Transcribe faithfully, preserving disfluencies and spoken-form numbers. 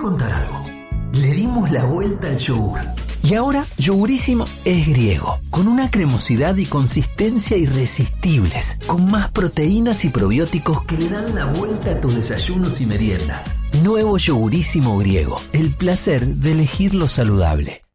contar algo. Le dimos la vuelta al yogur. Y ahora Yogurísimo es griego, con una cremosidad y consistencia irresistibles, con más proteínas y probióticos que le dan la vuelta a tus desayunos y meriendas. Nuevo Yogurísimo griego, el placer de elegir lo saludable.